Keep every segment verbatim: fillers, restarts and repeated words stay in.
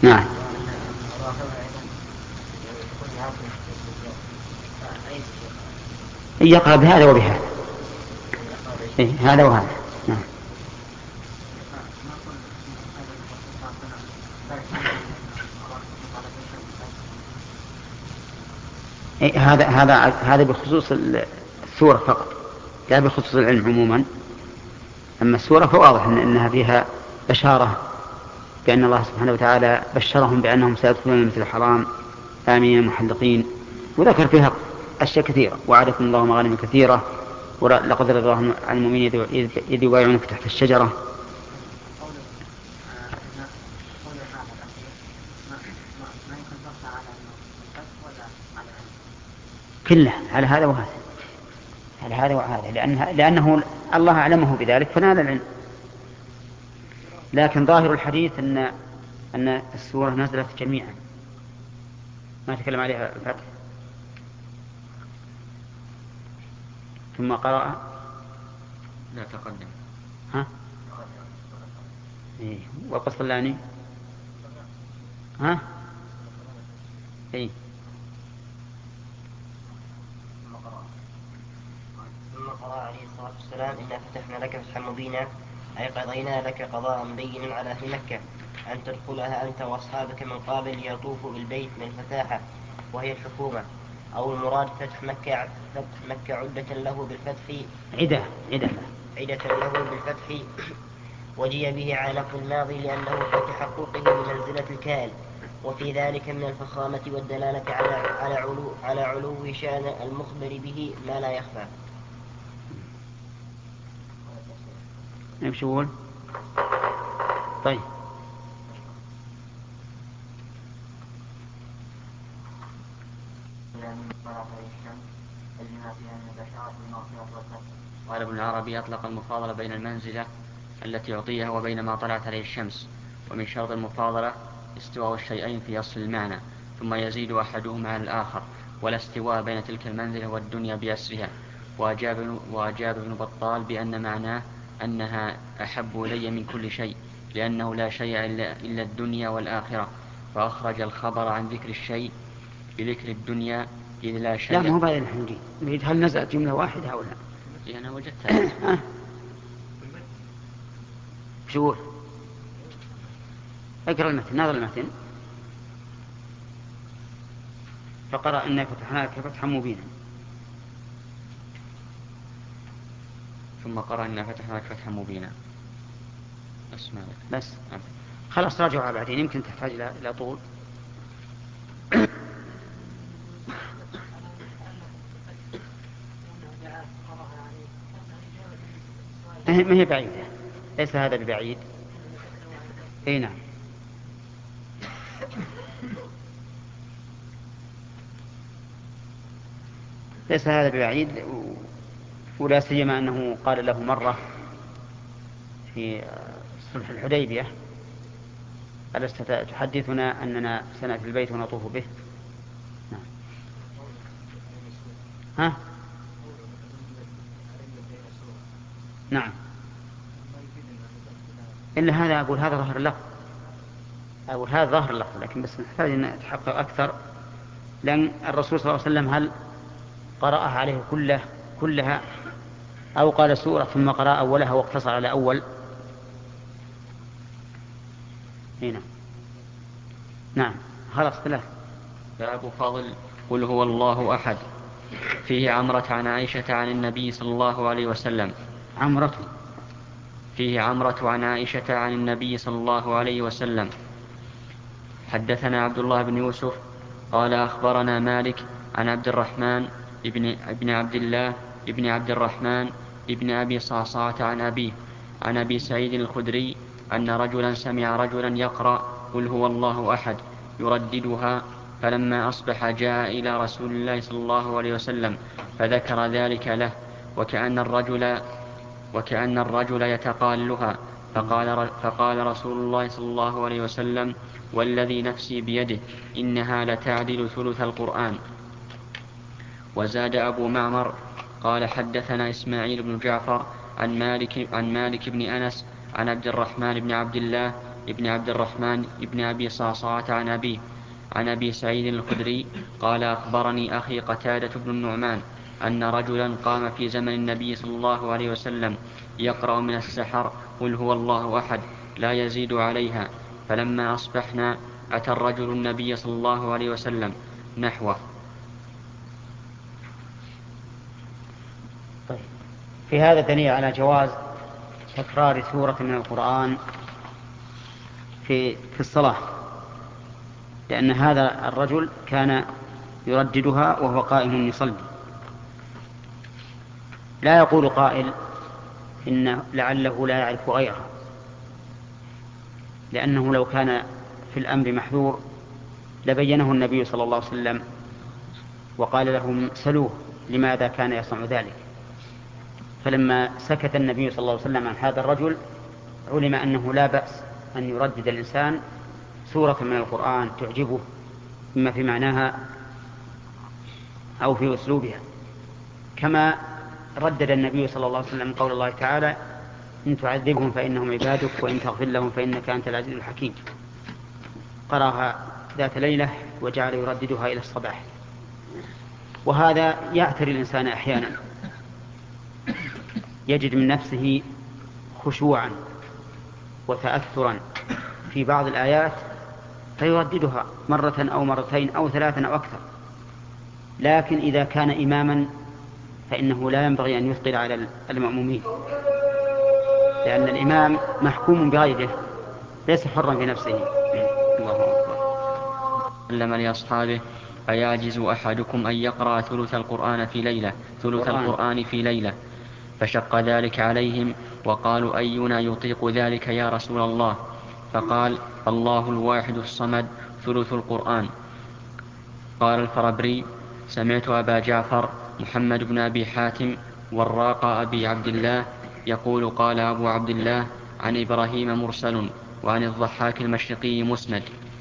نعم. يقرأ بهذا وبهذا. إيه هذا وهذا. نعم. إيه هذا هذا هذا بخصوص السورة فقط، لا بخصوص العلم عموما. أما السورة فواضح إن إنها فيها بشارة بأن الله سبحانه وتعالى بشرهم بأنهم سيدخلون مثل الحرام آمنين محلقين، وذكر فيها أشياء كثيرة: وعدكم الله مغانم كثيرة، ولقد رضي الله عن المؤمنين إذ يبايعونك تحت الشجرة. كله على هذا وهذا، على هذا وهذا، لأنه, لأنه الله أعلمه بذلك فنال العلم. لكن ظاهر الحديث أن أن السورة نزلت جميعا، ما تكلم عليها الفتح ثم قرأ. لا تقدم. ها؟ إيه. والقسطلاني ها؟ إيه. ثم قرأ عليه الصلاة والسلام: إنا فتحنا لك فتحا مبينا، أي قضينا لك قضاء بينا على أهل مكة أن تدخلها أنت وأصحابك من قابل ليطوفوا بالبيت من الفتاحة وهي الحكومة، أو المراد فتح مكة فتح مكة عدة له بالفتح عدة عدة عدة له بالفتح وجي به على نقل الماضي لأنه فتح حقوقه بمنزلة الكائن، وفي ذلك من الفخامة والدلالة على على علو على علو شأن المخبر به ما لا يخفى. نمشي يقول. طيب. قال ابن العربي: أطلق المفاضلة بين المنزلة التي يعطيها وبين ما طلعت عليه الشمس، ومن شرط المفاضلة استواء الشيئين في أصل المعنى، ثم يزيد أحدهما على الآخر، ولا استواء بين تلك المنزلة والدنيا بأسرها. وأجاب, وأجاب ابن بطال بأن معناه أنها أحب إلي من كل شيء، لأنه لا شيء إلا الدنيا والآخرة، فأخرج الخبر عن ذكر الشيء بذكر الدنيا إذ لا شيء. لا ما هو بعد الحين نريد هل نزلت جملة واحدة أو لا؟ إيه أنا وجدتها. شو اقرأ المتن، ناظر المتن. فقرأ إنا فتحنا لك فتحا مبينا. ثم قرأ إنا فتحنا لك فتحا مبينا. أسمع لك. بس خلاص راجعها بعدين، يمكن تحتاج إلى طول. ما هي بعيدة، ليس هذا ببعيد. اي نعم. ليس هذا ببعيد، ولا سيما أنه قال له مرة في صلح الحديبية: ألست تحدثنا أننا سنأتي البيت ونطوف به؟ نعم. ها؟ نعم. إلا هذا أقول هذا ظهر اللفظ، أقول هذا ظهر اللفظ، لكن بس نحتاج أن نتحقق أكثر، لأن الرسول صلى الله عليه وسلم هل قرأها عليه كله كلها أو قال سورة ثم قرأ أولها واقتصر على أول؟ هنا. نعم خلاص ثلاث. باب فضل قل هو الله أحد. فيه عمرة عن عائشة عن النبي صلى الله عليه وسلم. عمرة فيه عمرة عن عائشة عن النبي صلى الله عليه وسلم. حدثنا عبد الله بن يوسف قال أخبرنا مالك عن عبد الرحمن ابن, ابن عبد الله ابن عبد الرحمن ابن أبي صعصعة عن أبيه عن أبي سعيد الخدري أن رجلا سمع رجلا يقرأ قل هو الله أحد يرددها، فلما أصبح جاء إلى رسول الله صلى الله عليه وسلم فذكر ذلك له، وكأن الرجل وكأن الرجل يتقالها، فقال, فقال رسول الله صلى الله عليه وسلم: والذي نفسي بيده إنها لتعدل ثلث القرآن. وزاد أبو معمر قال: حدثنا إسماعيل بن جعفر عن مالك, عن مالك بن أنس عن عبد الرحمن بن عبد الله ابن عبد الرحمن ابن أبي صعصعة عن أبيه عن أبي سعيد الخدري قال أخبرني أخي قتادة بن النعمان أن رجلا قام في زمن النبي صلى الله عليه وسلم يقرأ من السحر قل هو الله أحد لا يزيد عليها، فلما أصبحنا أتى الرجل النبي صلى الله عليه وسلم نحوه. طيب. في هذا دليل على جواز تكرار سورة من القرآن في في الصلاة، لأن هذا الرجل كان يرددها وهو قائم يصلي. لا يقول قائل إن لعله لا يعرف غيرها، لأنه لو كان في الأمر محذور لبينه النبي صلى الله عليه وسلم وقال لهم سلوه لماذا كان يصنع ذلك. فلما سكت النبي صلى الله عليه وسلم عن هذا الرجل علم أنه لا بأس أن يردد الإنسان سورة من القرآن تعجبه إما في معناها أو في أسلوبها، كما ردد النبي صلى الله عليه وسلم قول الله تعالى إن تعذبهم فإنهم عبادك وإن تغفر لهم فإنك أنت العزيز الحكيم. قرأها ذات ليلة وجعل يرددها إلى الصباح. وهذا يعتري الإنسان أحيانا، يجد من نفسه خشوعا وتأثرا في بعض الآيات فيرددها مرة أو مرتين أو ثلاثا أو أكثر. لكن إذا كان إماما فإنه لا ينبغي أن يثقل على المأمومين، لأن الإمام محكوم بغيره ليس حرا في نفسه. الله أكبر. علم لأصحابه أيعجز أحدكم أن يقرأ ثلث القرآن في ليلة ثلث القرآن في ليلة فشق ذلك عليهم وقالوا أينا يطيق ذلك يا رسول الله؟ فقال الله الواحد الصمد ثلث القرآن. قال الفربري سمعت أبا جعفر محمد بن أبي حاتم والراق أبي عبد الله يقول قال أبو عبد الله عن إبراهيم مرسل وعن الضحاك المشرقي مسند.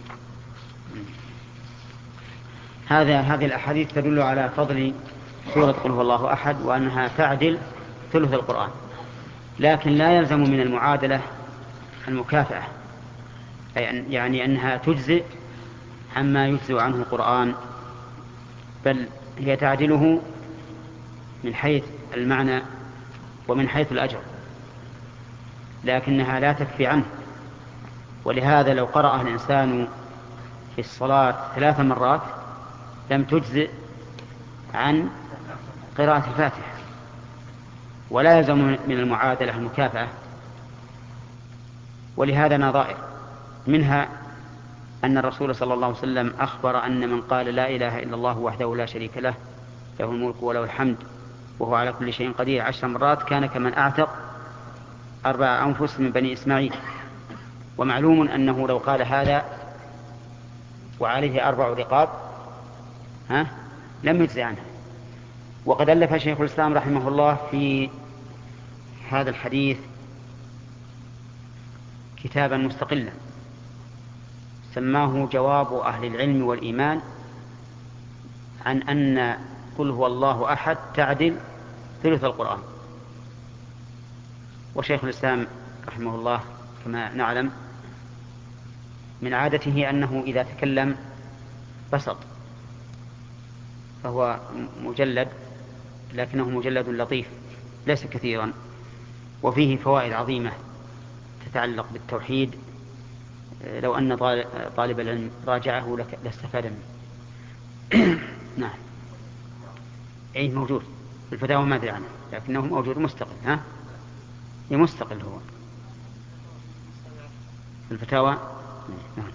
هذا هذه الأحاديث تدل على فضل سورة قل هو الله أحد وأنها تعدل ثلث القرآن، لكن لا يلزم من المعادلة المكافأة، يعني أنها تجزئ عما يجزئ عنه القرآن، بل هي تعدله من حيث المعنى ومن حيث الأجر، لكنها لا تكفي عنه. ولهذا لو قرأ الإنسان في الصلاة ثلاث مرات لم تجزئ عن قراءة الفاتحة، ولا يلزم من المعادلة المكافأة. ولهذا نظائر، منها أن الرسول صلى الله عليه وسلم أخبر أن من قال لا إله إلا الله وحده لا شريك له له الملك وله الحمد وهو على كل شيء قدير عشر مرات كان كمن أعتق أربع أنفس من بني إسماعيل. ومعلوم أنه لو قال هذا وعليه أربع رقاب ها لم يجزي عنه. وقد ألف شيخ الإسلام رحمه الله في هذا الحديث كتابا مستقلا سماه جواب أهل العلم والإيمان عن أن قل هو الله أحد تعدل ثلث القرآن. وشيخ الإسلام رحمه الله كما نعلم من عادته أنه إذا تكلم بسط، فهو مجلد لكنه مجلد لطيف ليس كثيرا، وفيه فوائد عظيمة تتعلق بالتوحيد لو أن طالب العلم راجعه لاستفاد منه. نعم، أي موجود في الفتاوى ما أدري عنه لكنه موجود مستقل. ها مستقل هو في الفتاوى. نعم.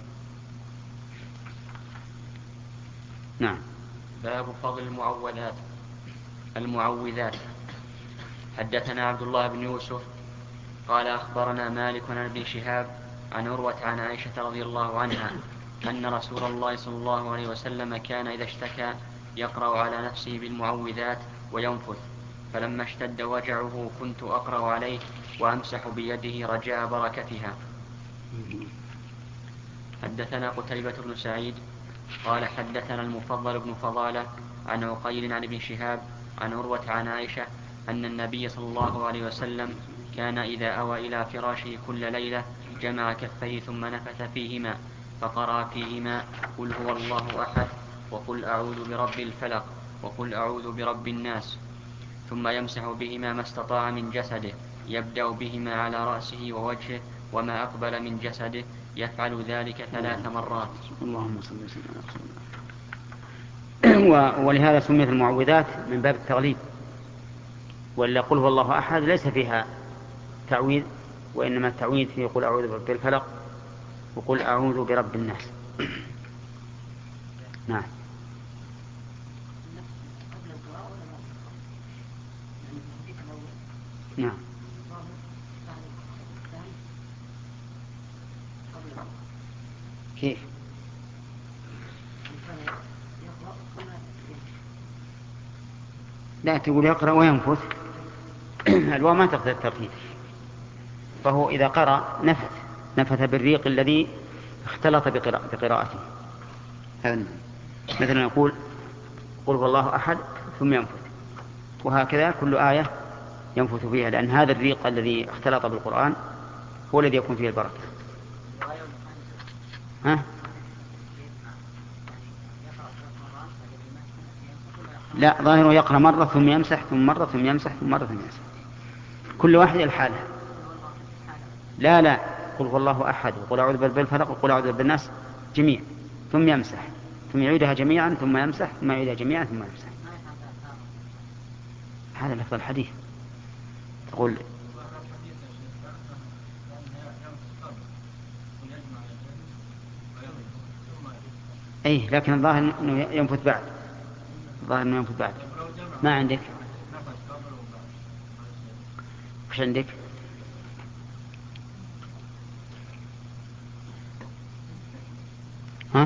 نعم. باب فضل المعوذات المعوذات. حدثنا عبد الله بن يوسف قال أخبرنا مالك عن ابن شهاب عن عروة عن عائشة رضي الله عنها أن رسول الله صلى الله عليه وسلم كان إذا اشتكى يقرأ على نفسه بالمعوذات وينفث، فلما اشتد وجعه كنت أقرأ عليه وأمسح بيده رجاء بركتها. حدثنا قتيبة بن سعيد قال حدثنا المفضل بن فضالة عن عقيل عن ابن شهاب عن عروة عن عائشة أن النبي صلى الله عليه وسلم كان إذا أوى إلى فراشه كل ليلة جمع كفيه ثم نفث فيهما فقرأ فيهما قل هو الله أحد وقل أعوذ برب الفلق وقل أعوذ برب الناس، ثم يمسح بهما ما استطاع من جسده، يبدأ بهما على رأسه ووجهه وما أقبل من جسده، يفعل ذلك ثلاث مرات. اللهم صل وسلم على رسول الله. ولهذا سميت المعوذات من باب التغليب، ولا قل هو الله أحد ليس فيها تعويذ، وإنما التعويذ في قل أعوذ برب الفلق وقل أعوذ برب الناس. نعم. نعم. كيف؟ لا تقول يقرأ وينفث، الواو ما تقتضي الترتيب، فهو إذا قرأ نفث نفث بالريق الذي اختلط بقراءته. هذا مثلا يقول قل هو الله أحد ثم ينفث، وهكذا كل آية ينفث فيها، لأن هذا الريق الذي اختلط بالقرآن هو الذي يكون فيه البركة. ها؟ لا، ظاهره يقرأ مرة ثم يمسح ثم مرة ثم يمسح ثم مرة ثم يمسح، كل واحد الحالة. لا لا، قل هو الله أحد وقل أعوذ برب الفلق وقل أعوذ برب الناس جميع، ثم يمسح ثم يعيدها جميعا ثم يمسح ثم يعيدها جميعا ثم يمسح. هذا لفظ الحديث. تقول أي، لكن الظاهر أنه ينفث بعد، الظاهر أنه ينفث بعد. ما عندك؟ وش عندك؟ ها؟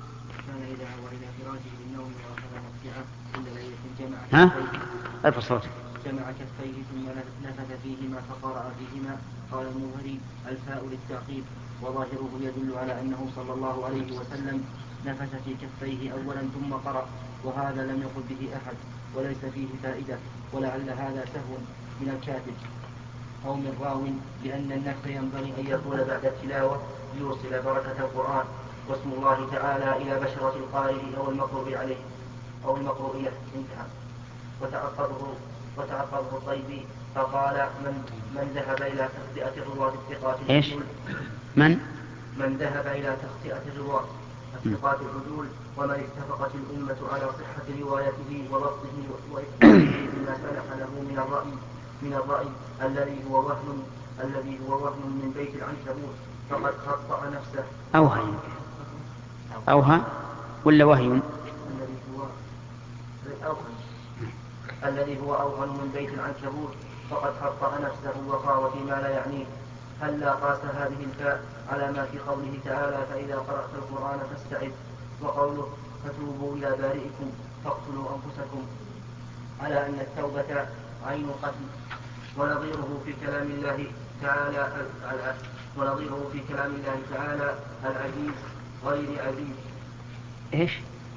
ها؟ أرفع صوتك. جمع كفيه ثم نفث فيهما فقرأ فيهما. قال المظهري الفاء للتعقيب، وظاهره يدل على أنه صلى الله عليه وسلم نفث في كفيه أولا ثم قرأ، وهذا لم يقل به أحد وليس فيه فائدة، ولعل هذا سهو من الكاتب أو من راو، لأن النفث ينبغي أن يكون بعد التلاوة ليوصل بركة القرآن، واسم الله تعالى إلى بشرة القارئ أو المقروء عليه أو المقروء له. انتهى. وتعقبه وتعقبه الطيبي فقال من من ذهب إلى تخطئة الرواة الثقات العدول من من ذهب إلى تخطئة الرواة الثقات العدول ومن اتفقت الأمة على صحة روايته وضبطه وإثباته بما سنح له من الرأي من الرأي الذي هو وهم الذي هو وهم من بيت العنكبوت فقد خطأ نفسه. أوهى أوهى ولا وهي؟ الذي هو أوهى الذي هو أوهن من بيت العنكبوت فقد خطأ نفسه وخاض فيما لا يعنيه. هلا قاس هذه الفاء على ما في قوله تعالى فإذا قرأت القرآن فاستعذ، وقوله فتوبوا إلى بارئكم فاقتلوا أنفسكم، على أن التوبة عين القتل. ونظيره في كلام الله تعالى ونظيره في كلام الله تعالى العزيز غير عزيز. إيش؟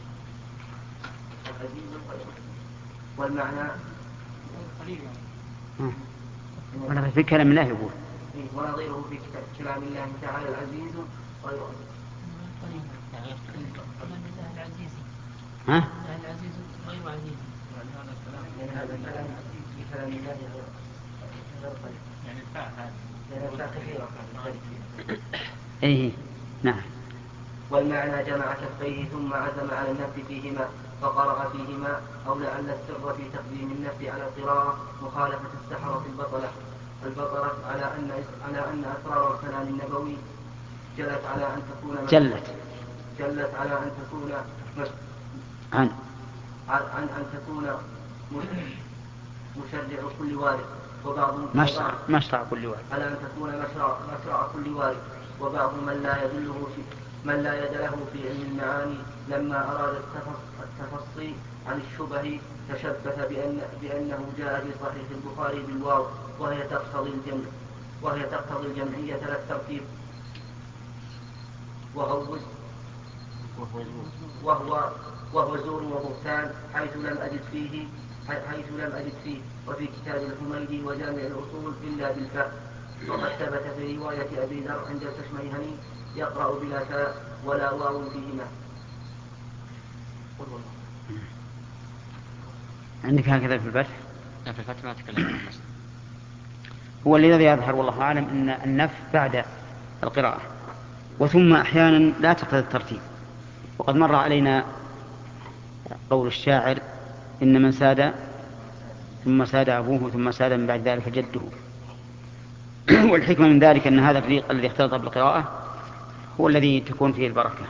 العزيز غير والمعنى ولا في كلام الله يقول ونظيره في كلام الله تعالى العزيز غير عزيز. ها؟ العزيز غير عزيز، يعني هذا الكلام في كلام الله غير قريب، يعني الفاء هذه كثيرة. إيه نعم. والمعنى جمع كفيه ثم عزم على النفث فيهما فقرأ فيهما، أو لعل السر في تقديم النفث على القراءة مخالفة السحرة البطلة البطلة على أن على أن أسرار الكلام النبوي جلت على أن تكون جلت جلت على أن تكون عن عن أن تكون مشرع كل وارث وبعض مشرع مشرع كل وارث على أن تكون مشرع مشرع كل وارث وبعض من لا يدله في من لا يد له في علم المعاني لما أراد التفصي عن الشبه تشبه بأن بأنه جاء في صحيح البخاري بالواو وهي تقتضي الجمع وهي تقتضي الجمعية لا الترتيب، وهو وهو وهو زور وبهتان حيث لم أجد فيه حيث لم أجد فيه وفي كتاب الحميدي وجامع الأصول إلا بالفاء، وقد ثبت في رواية أبي ذر عند الكشميهني يقرأ بلا فاء ولا واو فيهما. عندك هكذا في الفتح؟ لا، في الفتح ما تكلم عن النص. هو الذي يظهر والله أعلم أن النفي بعد القراءة، وثم أحيانا لا تقتضي الترتيب. وقد مر علينا قول الشاعر: إن من ساد ثم ساد أبوه ثم ساد من بعد ذلك جده. والحكمة من ذلك أن هذا الفريق الذي اختلط بالقراءة هو الذي تكون فيه البركة.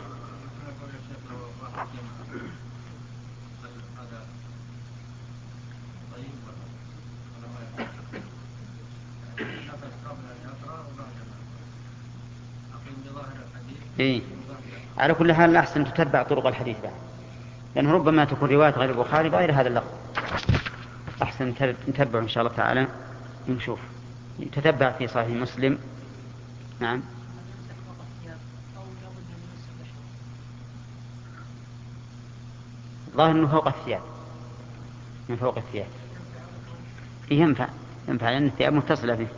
إيه؟ على كل حال الأحسن تتبع طرق الحديث بعد، لأنه ربما تكون رواية غير البخاري بغير هذا اللفظ. أحسن نتبع إن شاء الله تعالى نشوف، تتبع في صحيح مسلم. نعم. الظاهر أنه فوق الثياب، من فوق الثياب ينفع ينفع لأن الثياب متصلة به.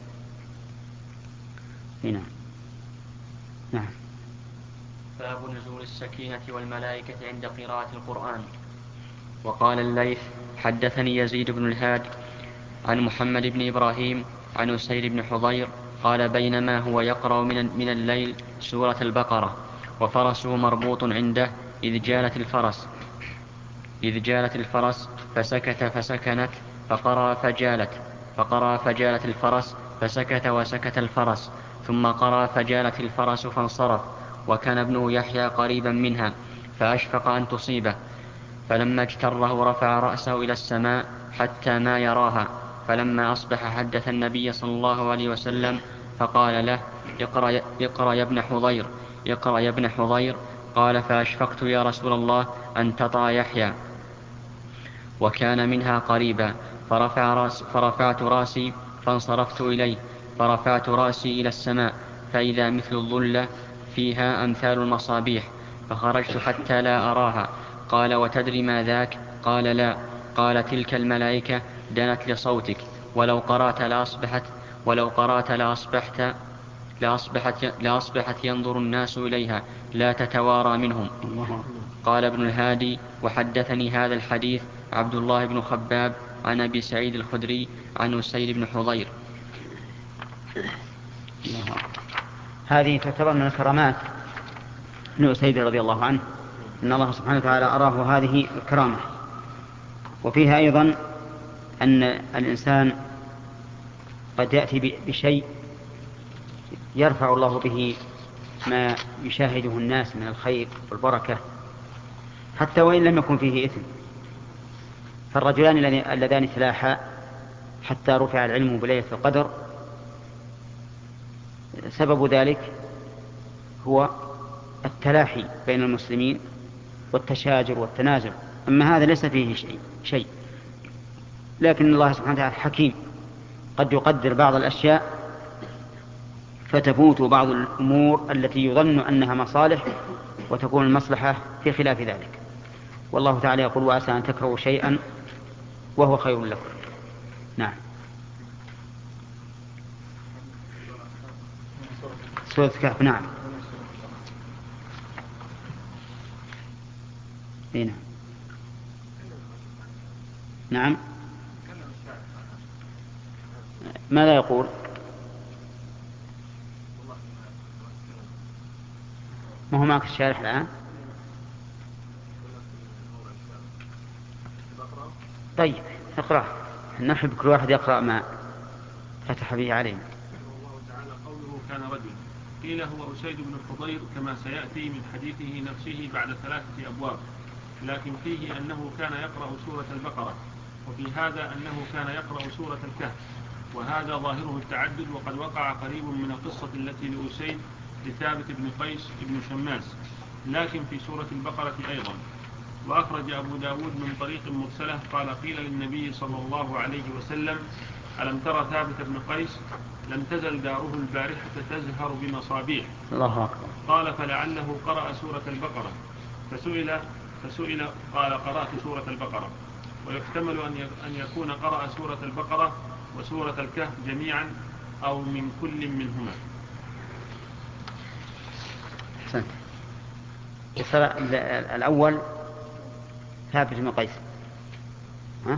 هنا. نعم. باب نزول السكينة والملائكة عند قراءة القرآن. وقال الليث: حدثني يزيد بن الهاد عن محمد بن إبراهيم عن أسير بن حضير قال: بينما هو يقرأ من من الليل سورة البقرة وفرسه مربوط عنده إذ جالت الفرس إذ جالت الفرس فسكت فسكنت فقرأ فجالت فقرأ فجالت الفرس فسكت وسكت الفرس ثم قرأ فجالت الفرس فانصرف، وكان ابنه يحيى قريبا منها فأشفق أن تصيبه، فلما اجتره رفع رأسه إلى السماء حتى ما يراها، فلما أصبح حدث النبي صلى الله عليه وسلم فقال له: اقرأ, اقرأ يا ابن حضير اقرأ يا ابن حضير. قال: فأشفقت يا رسول الله أن تطأ يحيى، وكان منها قريبا، فرفع راس فرفعت راسي فانصرفت إليه، فرفعت راسي إلى السماء فإذا مثل الظلة فيها أمثال المصابيح، فخرجت حتى لا أراها. قال: وتدري ما ذاك؟ قال: لا. قال: تلك الملائكة دنت لصوتك، ولو قرأت لأصبحت ولو قرأت لأصبحت لأصبحت, لأصبحت ينظر الناس إليها لا تتوارى منهم. قال ابن الهادي: وحدثني هذا الحديث عبد الله بن خباب عن أبي سعيد الخدري عن أسير بن حضير. هذه تعتبر من الكرامات لأسيد رضي الله عنه، أن الله سبحانه وتعالى أراه هذه الكرامة. وفيها أيضا أن الإنسان قد يأتي بشيء يرفع الله به ما يشاهده الناس من الخير والبركة حتى وإن لم يكن فيه إثم. فالرجلان اللذان تلاحا حتى رفع العلم بليلة القدر، سبب ذلك هو التلاحي بين المسلمين والتشاجر والتنازل. أما هذا ليس فيه شيء, شيء. لكن الله سبحانه وتعالى حكيم، قد يقدر بعض الأشياء فتفوت بعض الأمور التي يظن أنها مصالح وتكون المصلحة في خلاف ذلك. والله تعالى يقول: وعسى أن تكرهوا شيئا وهو خير لكم. نعم. سورة الكهف. نعم. هنا. نعم. ماذا يقول؟ ما هو معك الشارح الآن؟ طيب اقرأ، نحب كل واحد يقرأ ما فتح به علينا. الله تعالى قوله: كان رجل. قيل هو أسيد بن الحضير كما سيأتي من حديثه نفسه بعد ثلاثة أبواب، لكن فيه أنه كان يقرأ سورة البقرة، وفي هذا أنه كان يقرأ سورة الكهف، وهذا ظاهره التعدد، وقد وقع قريب من القصة التي لأسيد لثابت بن قيس بن شماس، لكن في سورة البقرة أيضا. وأخرج أبو داود من طريق مرسلة قال: قيل للنبي صلى الله عليه وسلم: ألم ترى ثابت بن قيس؟ لم تزل داره البارحة تزهر بمصابيح. الله أكبر. قال: فلعله قرأ سورة البقرة. فسئل فسئل قال: قرأت سورة البقرة. ويحتمل أن يكون قرأ سورة البقرة وسورة الكهف جميعا أو من كل منهما. أحسنت. الأول ثابت بن قيس، ها؟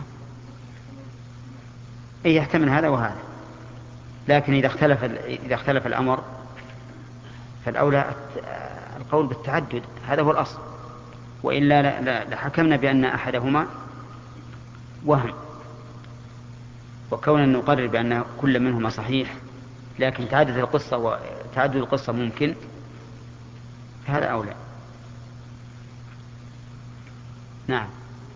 إيه يحتمل هذا وهذا، لكن إذا اختلف إذا اختلف الأمر فالأولى القول بالتعدد، هذا هو الأصل، وإلا لحكمنا بأن أحدهما وهم، وكون نقرر بأن كل منهما صحيح لكن تعدد القصة وتعدد القصة ممكن، هذا أولى. نعم.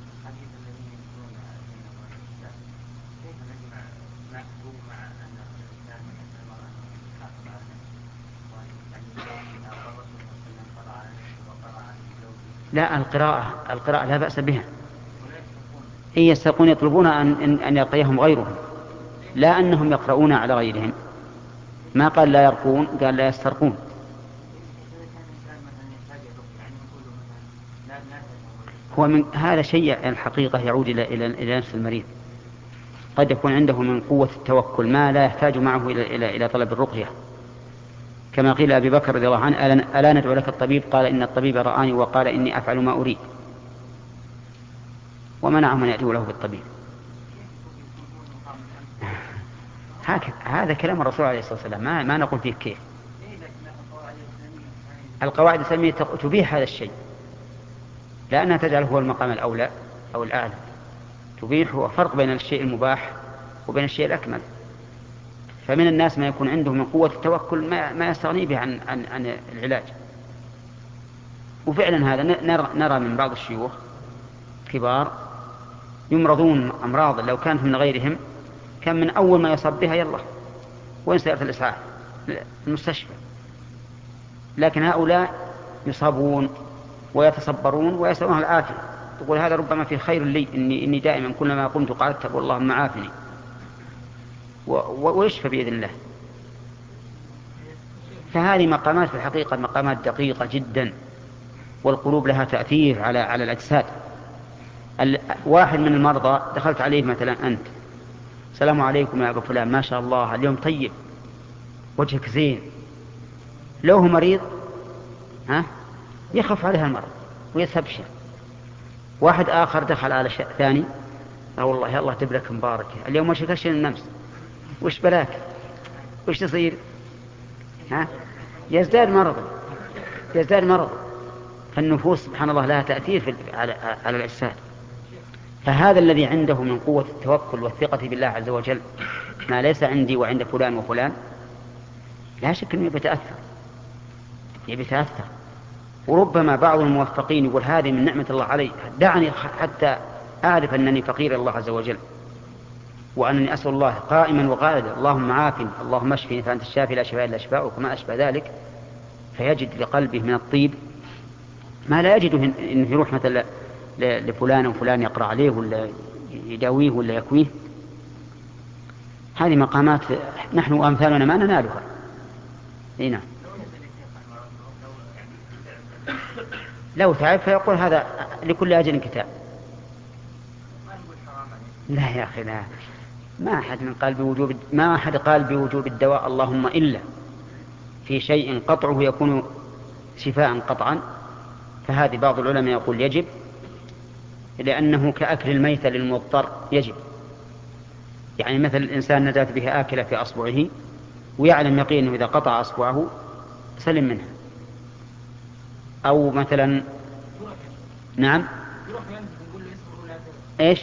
لا، القراءة القراءة لا بأس بها. إن يسترقون يطلبون أن أن يرقيهم غيرهم، لا أنهم يقرؤون على غيرهم. ما قال لا يرقون، قال لا يسترقون. هو من هذا شيء الحقيقة يعود إلى إلى إلى نفس المريض. قد يكون عنده من قوة التوكل ما لا يحتاج معه إلى إلى إلى طلب الرقية، كما قيل أبي بكر رضي الله عنه: ألا ندعو لك الطبيب؟ قال: إن الطبيب رآني وقال إني أفعل ما أريد، ومنعهم أن يأتوا له بالطبيب. هذا كلام الرسول عليه الصلاة والسلام، ما, ما نقول فيه كيف. القواعد الإسلامية تبيح هذا الشيء، لأنها تجعل هو المقام الأولى أو الأعلى. تبيح هو فرق بين الشيء المباح وبين الشيء الأكمل. فمن الناس ما يكون عنده من قوة التوكل ما, ما يستغني به عن, عن, عن العلاج. وفعلا هذا نرى, نرى من بعض الشيوخ كبار يمرضون أمراض لو كانت من غيرهم كان من أول ما يصاب بها يلا وين سيارة الإسعاف المستشفى، لكن هؤلاء يصابون ويتصبرون ويسألون العافية. تقول هذا ربما في خير لي، إني, إني دائما كلما قمت قعدت أقول اللهم عافني، ويشفى بإذن الله. فهذه مقامات في الحقيقة مقامات دقيقة جدا، والقلوب لها تأثير على على الأجساد. واحد من المرضى دخلت عليه مثلا أنت: السلام عليكم يا أبو فلان، ما شاء الله اليوم طيب، وجهك زين. لو هو مريض ها يخف عليها المرض ويستبشر. واحد آخر دخل على شيء ثاني: لا والله يا الله تبارك مبارك، اليوم وجهك أشين النمس، وش بلاك، وش تصير؟ ها يزداد مرضا يزداد مرضا. فالنفوس سبحان الله لها تأثير في على على الأجساد. فهذا الذي عنده من قوة التوكل والثقة بالله عز وجل ما ليس عندي وعند فلان وفلان، لا شك أنه يتأثر يتأثر. وربما بعض الموفقين يقول هذه من نعمة الله علي، دعني حتى أعرف أنني فقير الله عز وجل، وأنني أسأل الله قائما وقائدا اللهم عافني اللهم اشفني فأنت الشافي لا شفاء إلا شفاؤك وما أشبه ذلك. فيجد لقلبه من الطيب ما لا يجده إن في روح مثلا لفلان وفلان يقرأ عليه ولا يداويه ولا يكويه. هذه مقامات نحن وأمثالنا ما ننالها. هنا لو تعب فيقول هذا لكل أجل كتاب. لا يا أخي لا، ما أحد من قال بوجوب ما أحد قال بوجوب الدواء اللهم إلا في شيء قطعه يكون شفاء قطعا، فهذه بعض العلماء يقول يجب، لأنه كأكل الميتة للمضطر يجب. يعني مثل الإنسان نزلت به آكلة في أصبعه ويعلم يقين إذا قطع أصبعه سلم منها. أو مثلا نعم إيش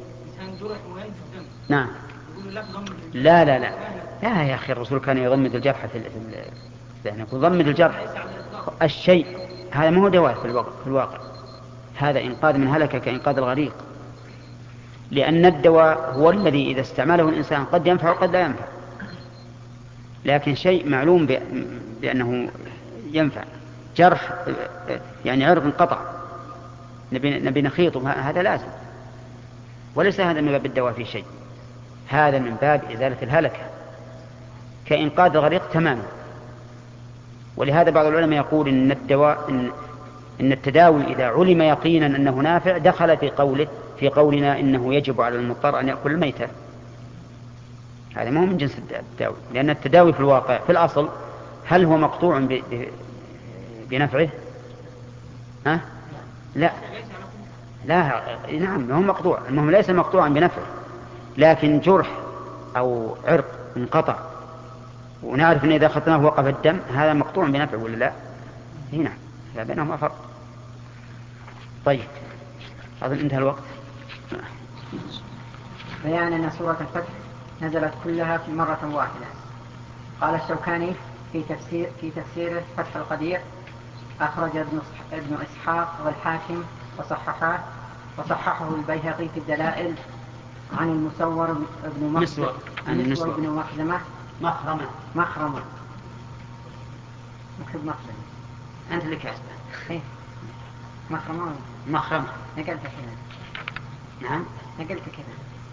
نعم لا لا لا لا يا أخي، الرسول كان يضمد الجرح في يعني يضمد الجرح الشيء هذا ما هو دواء في الواقع, في الواقع. هذا إنقاذ من هلكة كإنقاذ الغريق، لأن الدواء هو الذي إذا استعمله الإنسان قد ينفع وقد لا ينفع، لكن شيء معلوم بأنه ينفع. جرح يعني عرق قطع نبي نخيطه هذا لازم، وليس هذا من باب الدواء في شيء، هذا من باب إزالة الهلكة كإنقاذ الغريق تماما. ولهذا بعض العلماء يقول إن الدواء إن, إن التداوي إذا علم يقينا أنه نافع دخل في قوله في قولنا إنه يجب على المضطر أن يأكل الميتة. هذا ما هو من جنس التداوي، لأن التداوي في الواقع في الأصل هل هو مقطوع ب... ب... بنفعه؟ ها؟ لا لا نعم هو مقطوع، المهم ليس مقطوعا بنفعه، لكن جرح أو عرق انقطع ونعرف أن إذا أخذناه وقف الدم، هذا مقطوع بنفعه ولا لا؟ هنا فبينهما فرق. طيب أظن انتهى الوقت. بيان أن سورة الفتح نزلت كلها في مرة واحدة. قال الشوكاني في تفسير في تفسيره فتح القدير: أخرج ابن ابن إسحاق والحاكم وصححاه وصححه البيهقي في الدلائل عن المسور بن مخزمة المسور بن مخزمة مخرمة مخرمة مكتوب مخزمة. أنت اللي كاتبه. إيه مخرمة مخرمة نقلت كذا. نعم نقلت كذا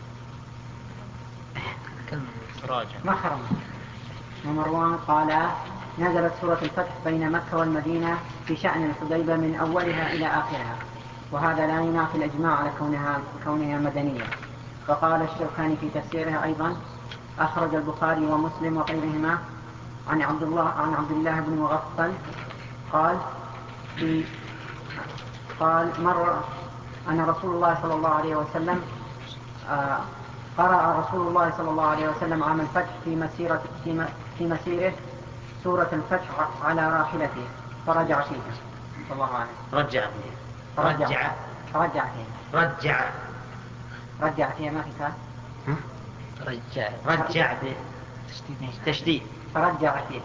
كلمة سراجة مخرمة. ومروان قال: نزلت سورة الفتح بين مكة والمدينة في شأن الحديبة من أولها إلى آخرها، وهذا لا ينافي الإجماع على كونها, كونها مدنية. فقال الشوكاني في تفسيرها أيضا: أخرج البخاري ومسلم وغيرهما عن عبد الله عن عبد الله بن مغفل قال في قال مر أن رسول الله صلى الله عليه وسلم آه قرأ رسول الله صلى الله عليه وسلم عام الفتح في مسيرة في, في مسيره سورة الفتح على راحلته فرجع فيها. الله أعلم. رجع فيها رجع رجع فيها رجع رجع فيها ما في فاء. رجع رجع تشديد فرجع فيها.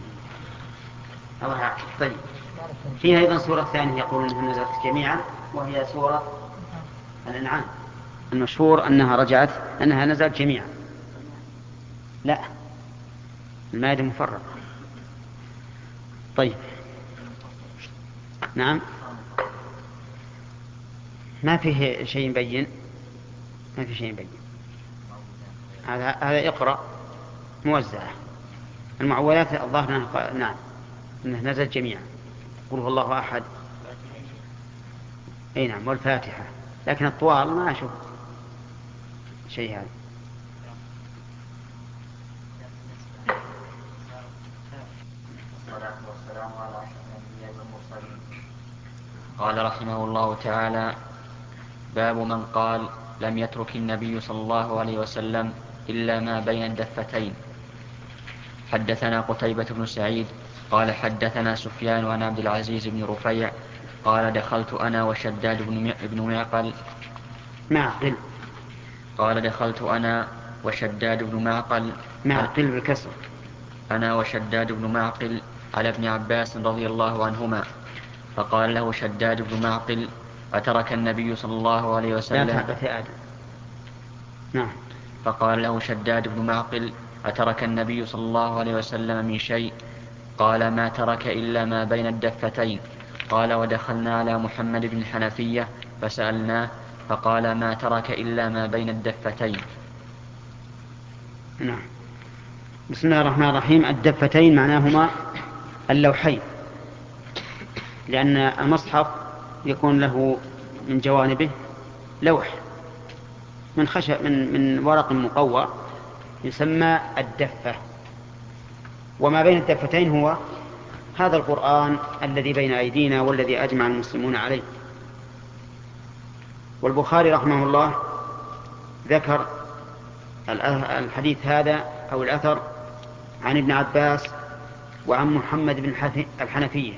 الله. طيب فيها أيضا سورة ثانية يقول أنها نزلت جميعا، وهي سورة الأنعام. المشهور أنها رجعت أنها نزلت جميعا. لا المائدة مفرقة. طيب نعم ما فيه شيء يبين ما في شيء يبين هذا هذا اقرأ موزعة. المعوذات الظاهر نعم أنها نزلت جميعا. قل هو الله أحد أي نعم والفاتحة، لكن الطوال ما أشوف شيء هذا. والصلاة والسلام على أشرف الأنبياء والمرسلين. قال رحمه الله تعالى: باب من قال لم يترك النبي صلى الله عليه وسلم إلا ما بين الدفتين. حدثنا قتيبة بن سعيد قال حدثنا سفيان عن عبد العزيز بن رفيع قال دخلت أنا وشداد بن معقل معقل قال دخلت أنا وشداد بن معقل معقل بالكسر أنا وشداد بن معقل على ابن عباس رضي الله عنهما، فقال له شداد بن معقل: أترك النبي صلى الله عليه وسلم لا تعبث يا آدم. نعم. فقال له شداد بن معقل: أترك النبي صلى الله عليه وسلم من شيء؟ قال: ما ترك إلا ما بين الدفتين. قال: ودخلنا على محمد بن الحنفية فسألناه فقال: ما ترك إلا ما بين الدفتين. نعم. بسم الله الرحمن الرحيم. الدفتين معناهما اللوحين، لأن المصحف يكون له من جوانبه لوح من خشب من من ورق مقوى يسمى الدفة، وما بين الدفتين هو هذا القرآن الذي بين أيدينا والذي أجمع المسلمون عليه. والبخاري رحمه الله ذكر الحديث هذا أو الأثر عن ابن عباس وعن محمد بن الحنفية،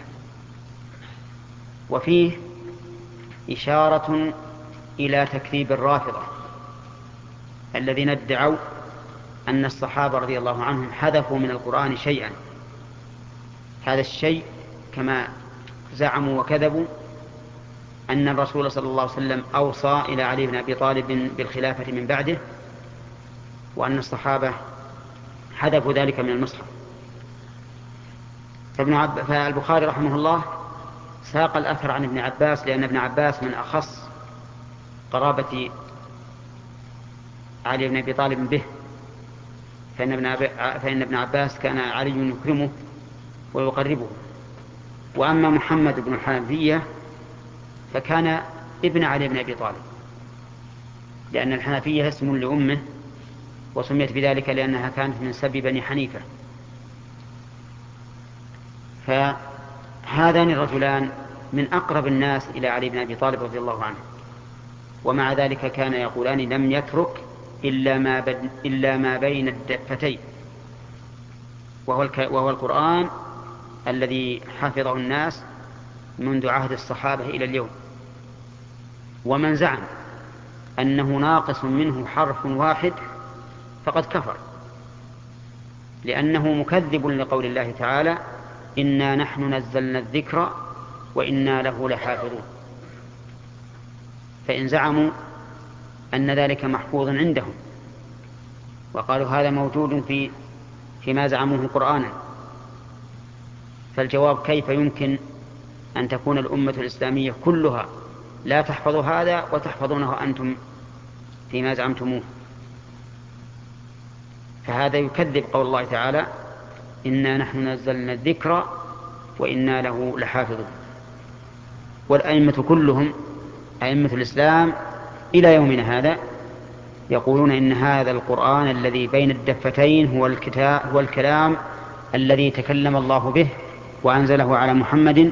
وفيه إشارة إلى تكذيب الرافضة الذين ادعوا أن الصحابة رضي الله عنهم حذفوا من القرآن شيئا. هذا الشيء كما زعموا وكذبوا أن الرسول صلى الله عليه وسلم أوصى إلى علي بن أبي طالب بالخلافة من بعده، وأن الصحابة حذفوا ذلك من المصحف. فابن عب... فالبخاري رحمه الله ساق الأثر عن ابن عباس لأن ابن عباس من أخص قرابة علي بن أبي طالب به، فإن ابن, أب... فإن ابن عباس كان علي يكرمه ويقربه. وأما محمد بن الحنفية فكان ابن علي بن أبي طالب، لأن الحنفية اسم لأمه، وسميت بذلك لأنها كانت من سبي بني حنيفة. فهذان الرجلان من أقرب الناس إلى علي بن أبي طالب رضي الله عنه، ومع ذلك كان يقولان لم يترك إلا ما, بد إلا ما بين الدفتين، وهو, الك... وهو القرآن الذي حفظه الناس منذ عهد الصحابة إلى اليوم. ومن زعم أنه ناقص منه حرف واحد فقد كفر، لأنه مكذب لقول الله تعالى: إنا نحن نزلنا الذكر وإنا له لحافظون. فإن زعموا أن ذلك محفوظ عندهم وقالوا هذا موجود في فيما زعموه قرآنا، فالجواب: كيف يمكن أن تكون الأمة الإسلامية كلها لا تحفظ هذا وتحفظونه أنتم فيما زعمتموه؟ فهذا يكذب قول الله تعالى: إنا نحن نزلنا الذكر وإنا له لحافظون. والأئمة كلهم أئمة الإسلام إلى يومنا هذا يقولون إن هذا القرآن الذي بين الدفتين هو الكتاب هو الكلام الذي تكلم الله به وأنزله على محمد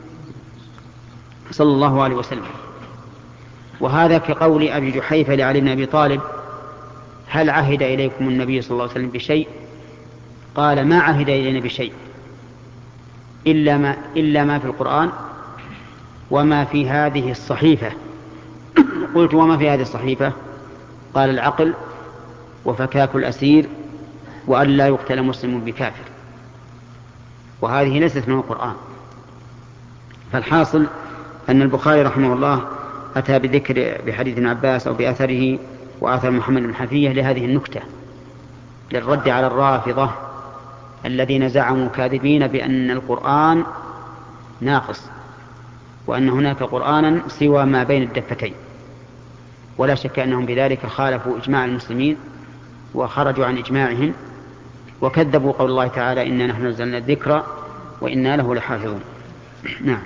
صلى الله عليه وسلم. وهذا كقول أبي جحيفة لعلي بن أبي طالب: هل عهد إليكم النبي صلى الله عليه وسلم بشيء؟ قال: ما عهد إلينا بشيء إلا ما, إلا ما في القرآن وما في هذه الصحيفة. قلت: وما في هذه الصحيفة؟ قال: العقل وفكاك الأسير وأن لا يقتل مسلم بكافر. وهذه ليست من القرآن. فالحاصل أن البخاري رحمه الله أتى بذكر بحديث ابن عباس أو بأثره وآثر محمد بن حنفية لهذه النكتة، للرد على الرافضة الذين زعموا كاذبين بأن القرآن ناقص، وأن هناك قرآنا سوى ما بين الدفتين. ولا شك أنهم بذلك خالفوا إجماع المسلمين وخرجوا عن إجماعهم وكذبوا قول الله تعالى: إنا نحن نزلنا الذكر وإنا له لحافظون. نعم.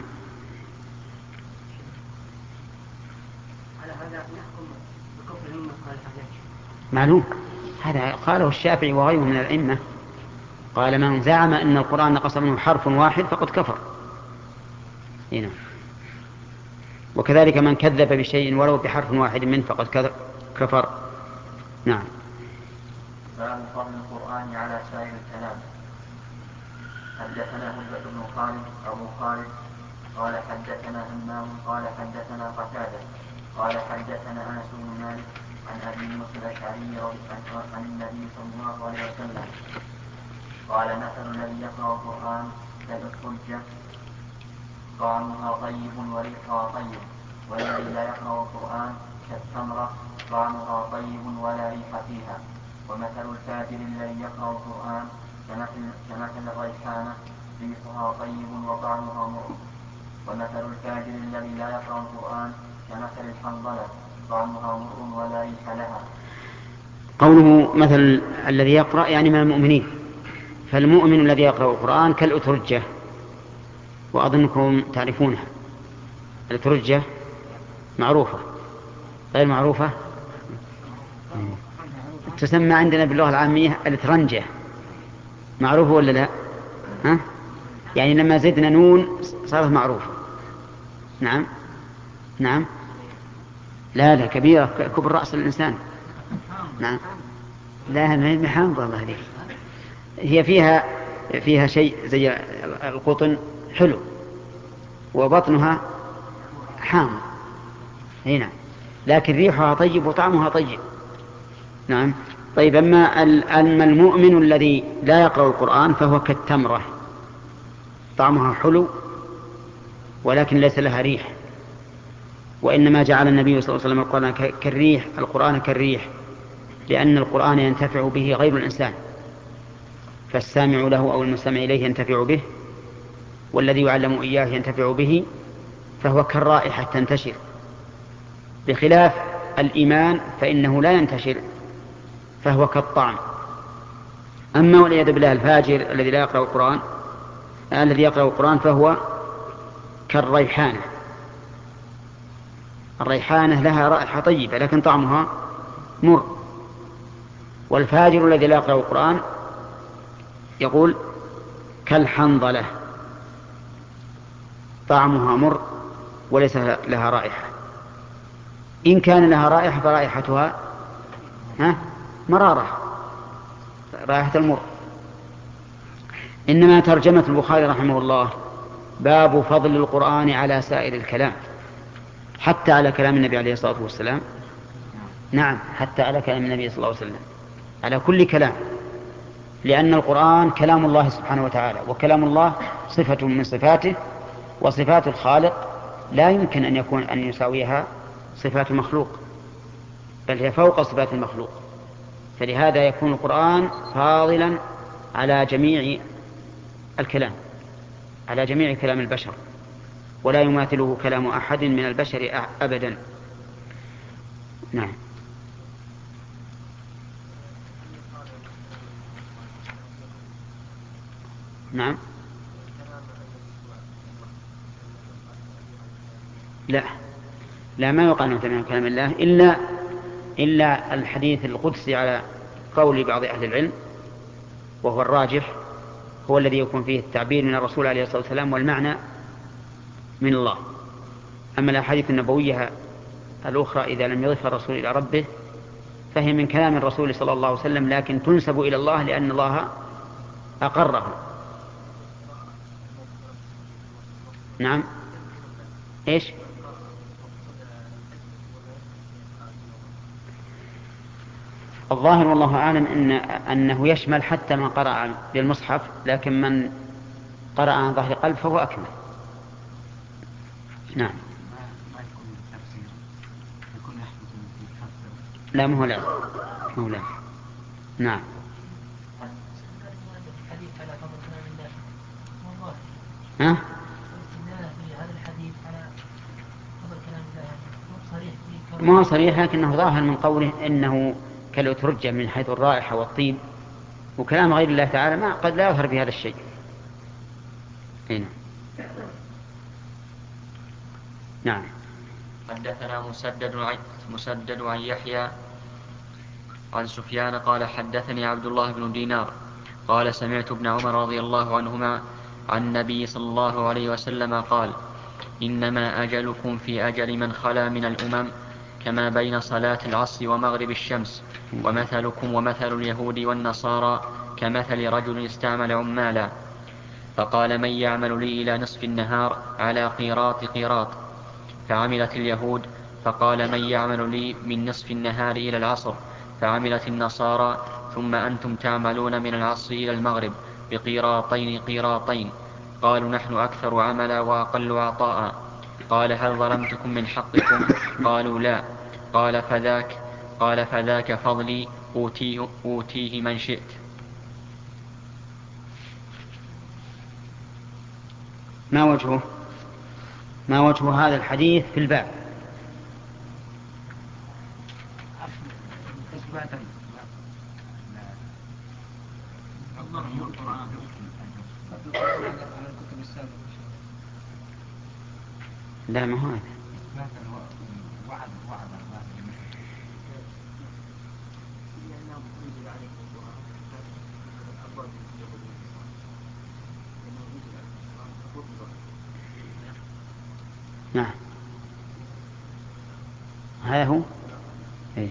معلوم هذا قاله الشافعي وغيره من الأئمة، قال: من زعم أن القرآن نقص منه حرف واحد فقد كفر. هنا. وكذلك من كذب بشيء ولو بحرف واحد منه فقد كفر. نعم. باب فضل القرآن على سائر الكلام. حدثنا هلبة بن خالد أبو خالد قال حدثنا همام قال حدثنا قتادة قال حدثنا أنس بن مالك عن أبي موسى الأشعري عن النبي صلى الله عليه وسلم قال: مثل الذي يقرأ القرآن كالأترجة طعمها طيب وريحها طيب، والذي لا يقرأ القرآن كالتمرة طعمها طيب ولا ريح فيها. ومثل الفاجر الذي يقرأ القرآن كمثل الريحانة ريحها طيب وطعمها مر. ومثل الفاجر الذي لا يقرأ القرآن كمثل الحنظلة طعمها مر ولا ريح لها. قوله مثل الذي يقرأ يعني من المؤمنين، فالمؤمن الذي يقرأ القرآن كالأترجة، وأظنكم تعرفونها. الأترجة معروفة غير معروفة؟ تسمى عندنا باللغة العامية الترنجة. معروفة ولا لا؟ ها؟ يعني لما زدنا نون صارت معروفة. نعم نعم. لا لا كبيرة كبر رأس الإنسان. نعم. لا ما هي محامضة الله عليك. هي فيها فيها شيء زي القطن حلو وبطنها حامض هنا، لكن ريحها طيب وطعمها طيب. نعم. طيب أما أما المؤمن الذي لا يقرأ القرآن فهو كالتمرة طعمها حلو ولكن ليس لها ريح. وإنما جعل النبي صلى الله عليه وسلم القرآن كالريح القرآن كالريح لأن القرآن ينتفع به غير الإنسان، فالسامع له أو المستمع إليه ينتفع به، والذي يعلم إياه ينتفع به، فهو كالرائحة تنتشر، بخلاف الإيمان فإنه لا ينتشر فهو كالطعم. أما والعياذ بالله الفاجر الذي لا يقرأ القرآن الذي يقرأ القرآن فهو كالريحانة الريحانة لها رائحة طيبة لكن طعمها مر. والفاجر الذي لا يقرأ القرآن يقول كالحنظلة، طعمها مر وليس لها رائحة. إن كان لها رائحة فرائحتها ها مرارة، رائحة المر. إنما ترجمة البخاري رحمه الله باب فضل القرآن على سائر الكلام، حتى على كلام النبي عليه الصلاة والسلام. نعم، حتى على كلام النبي صلى الله عليه وسلم، على كل كلام، لأن القرآن كلام الله سبحانه وتعالى، وكلام الله صفة من صفاته، وصفات الخالق لا يمكن أن يكون أن يساويها صفات المخلوق، بل هي فوق صفات المخلوق. فلهذا يكون القرآن فاضلا على جميع الكلام، على جميع كلام البشر، ولا يماثله كلام أحد من البشر أبدا. نعم. نعم. لا لا ما يقال من كلام الله إلا إلا الحديث القدسي على قول بعض أهل العلم، وهو الراجح، هو الذي يكون فيه التعبير من الرسول عليه الصلاة والسلام والمعنى من الله. أما الأحاديث النبوية الأخرى إذا لم يضفها الرسول إلى ربه فهي من كلام الرسول صلى الله عليه وسلم، لكن تنسب إلى الله لأن الله أقره. نعم. إيش؟ الظاهر والله أعلم إن أنه يشمل حتى من قرأ بالمصحف، لكن من قرأ عن ظهر قلب فهو أكمل. نعم. لا مو لا مو لا. نعم. ها؟ ما هو صريح، لكنه ظاهر من قوله إنه كالأترجة من حيث الرائحة والطيب، وكلام غير الله تعالى ما قد لا يظهر بهذا الشيء. هنا. نعم. حدثنا مسدد عن مسدد عن يحيى عن سفيان قال حدثني عبد الله بن دينار قال سمعت ابن عمر رضي الله عنهما عن النبي صلى الله عليه وسلم قال إنما أجلكم في أجل من خلا من الأمم كما بين صلاة العصر ومغرب الشمس، ومثلكم ومثل اليهود والنصارى كمثل رجل استعمل عمالا فقال من يعمل لي إلى نصف النهار على قيراط قيراط، فعملت اليهود، فقال من يعمل لي من نصف النهار إلى العصر، فعملت النصارى، ثم أنتم تعملون من العصر إلى المغرب بقيراطين قيراطين. قالوا نحن أكثر عملا وأقل عطاء. قال هل ظلمتكم من حقكم؟ قالوا لا. قال فذاك قال فذاك فضلي أوتيه, أوتيه من شئت. ما وجهه ما وجه هذا الحديث في الباب؟ لا ما هو هذا. نعم هذا هو. إيه.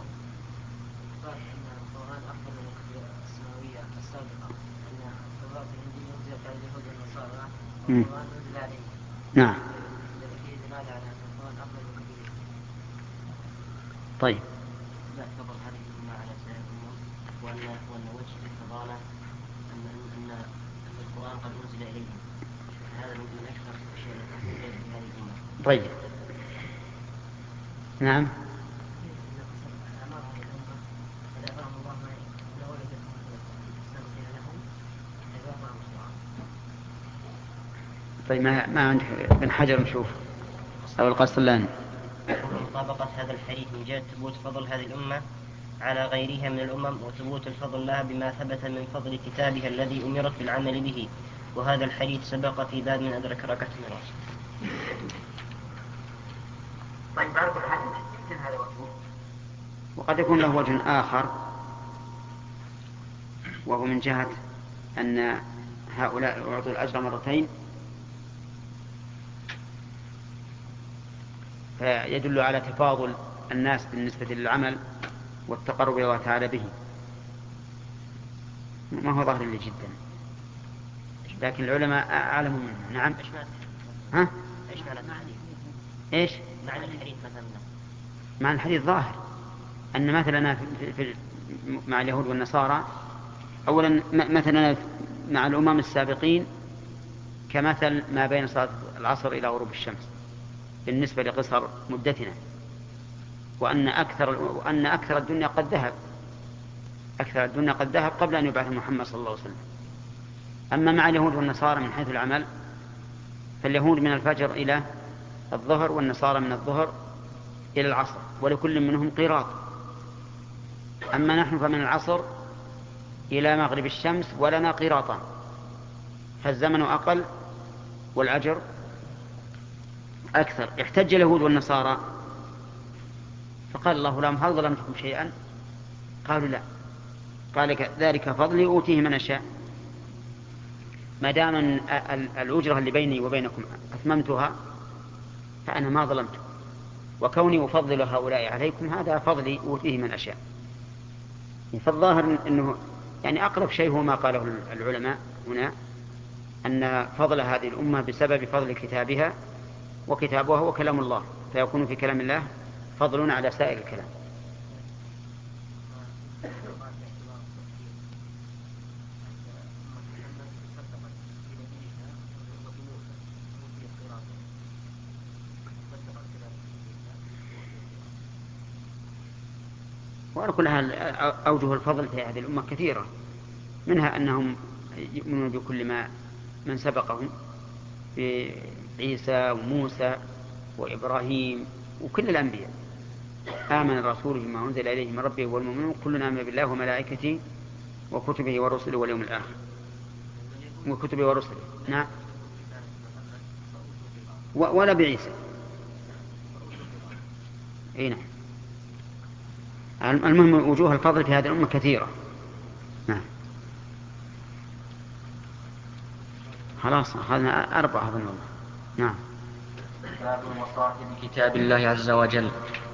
نعم. طيب. يعتبر هذه الأمة على سائر الأمم، وأن وأن وجه الفضالة أن أن القرآن قد أنزل إليهم، هذا من أكثر الأشياء التي في هذه الأمة. طيب. نعم. طيب ما ما عندك ابن حجر نشوف أو القسطلاني. مطابقة هذا الحديث من جهة ثبوت فضل هذه الأمة على غيرها من الأمم، وثبوت الفضل لها بما ثبت من فضل كتابها الذي أمرت بالعمل به، وهذا الحديث سبق في باب من أدرك ركعة من الرأس. طيب على كل حال يمكن هذا وجهه. وقد يكون له وجه آخر، وهو من جهة أن هؤلاء أعطوا الأجر مرتين، فيدل على تفاضل الناس بالنسبة للعمل والتقرب إلى الله تعالى به. ما هو ظاهر لي جدا، لكن العلماء أعلم منه. نعم. ها؟ ايش معنى الحديث؟ ايش؟ معنى الحديث مثلا. معنى الحديث ظاهر أن مثلنا في في مع اليهود والنصارى، أولا مثلنا مع الأمم السابقين كمثل ما بين صلاة العصر إلى غروب الشمس بالنسبة لقصر مدتنا، وأن أكثر وأن أكثر الدنيا قد ذهب أكثر الدنيا قد ذهب قبل أن يبعث محمد صلى الله عليه وسلم. أما مع اليهود والنصارى من حيث العمل، فاليهود من الفجر إلى الظهر والنصارى من الظهر إلى العصر، ولكل منهم قيراط. أما نحن فمن العصر إلى مغرب الشمس ولنا قيراطان، فالزمن أقل والأجر أكثر. احتج اليهود والنصارى فقال الله لهم هل ظلمتكم شيئا؟ قالوا لا. قال ذلك فضلي أوتيه من أشاء. ما دام الأجرة اللي بيني وبينكم أتممتها فأنا ما ظلمتكم، وكوني أفضل هؤلاء عليكم هذا فضلي أوتيه من أشاء. فالظاهر أنه يعني أقرب شيء هو ما قاله العلماء هنا، أن فضل هذه الأمة بسبب فضل كتابها، وكتابها هو كلام الله، فيكون في كلام الله فضل على سائر الكلام. وعلى كل حال أوجه الفضل في هذه الأمة كثيرة، منها أنهم يؤمنون بكل ما من سبقهم بعيسى وموسى وإبراهيم وكل الأنبياء. آمن الرسول بما أنزل إليه من ربه والمؤمنون كلنا آمن بالله وملائكته وكتبه ورسله واليوم الآخر وكتبه ورسله. نعم. ولا بعيسى. أي نعم. المهم وجوه الفضل في هذه الأمة كثيرة. نعم. خلاص أخذنا أربعة أظن والله. نعم. باب الوصاة بكتاب الله عز وجل.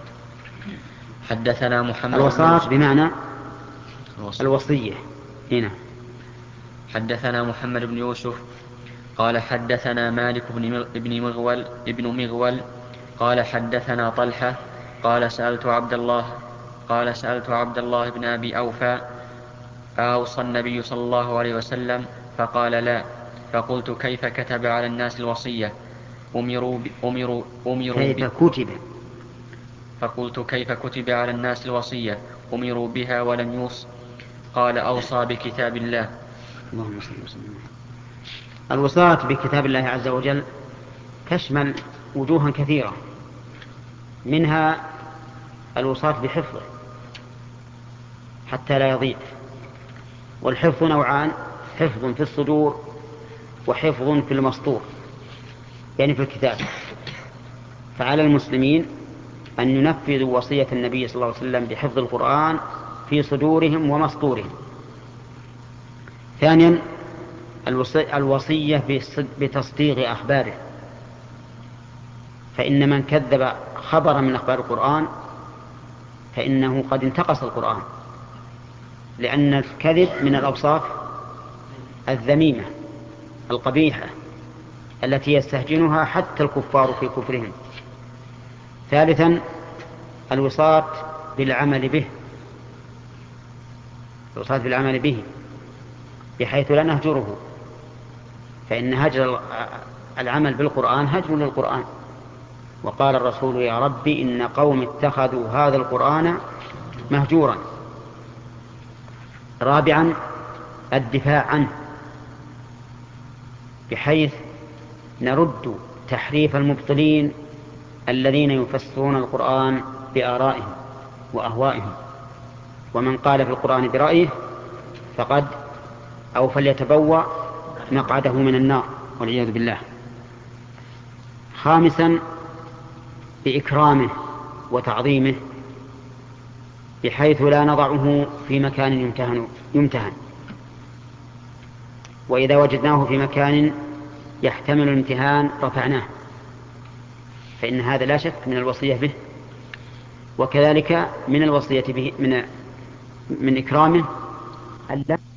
حدثنا محمد الوصاة بمعنى الوصية. الوصية. هنا. حدثنا محمد بن يوسف قال حدثنا مالك بن مغول ابن مغول قال حدثنا طلحة قال سألت عبد الله قال سألت عبد الله بن أبي أوفى أوصى النبي صلى الله عليه وسلم؟ فقال لا. فقلت كيف كتب على الناس الوصية؟ أمروا أمروا أمروا كيف كتب؟ فقلت كيف كتب على الناس الوصية؟ أمروا بها ولم يوص. قال أوصى بكتاب الله. اللهم صل وسلم. الوصاة بكتاب الله عز وجل تشمل وجوها كثيرة، منها الوصاة بحفظه حتى لا يضيع. والحفظ نوعان: حفظ في الصدور وحفظ في المسطور، يعني في الكتاب. فعلى المسلمين أن ينفذوا وصية النبي صلى الله عليه وسلم بحفظ القرآن في صدورهم ومسطورهم. ثانيا الوصية بتصديق أخباره، فإن من كذب خبرا من أخبار القرآن فإنه قد انتقص القرآن، لأن الكذب من الأوصاف الذميمة القبيحة التي يستهجنها حتى الكفار في كفرهم. ثالثا الوصاة بالعمل به الوصاة بالعمل به بحيث لا نهجره، فإن هجر العمل بالقرآن هجر للقرآن. وقال الرسول يا رب إن قوم اتخذوا هذا القرآن مهجورا. رابعا الدفاع عنه، بحيث نرد تحريف المبطلين الذين يفسرون القرآن بآرائهم وأهوائهم. ومن قال في القرآن برأيه فقد أو فليتبوأ مقعده من النار والعياذ بالله. خامسا بإكرامه وتعظيمه بحيث لا نضعه في مكان يمتهن, يمتهن وإذا وجدناه في مكان يحتمل الامتهان رفعناه، فإن هذا لا شك من الوصية به. وكذلك من الوصية به من, من إكرامه ألا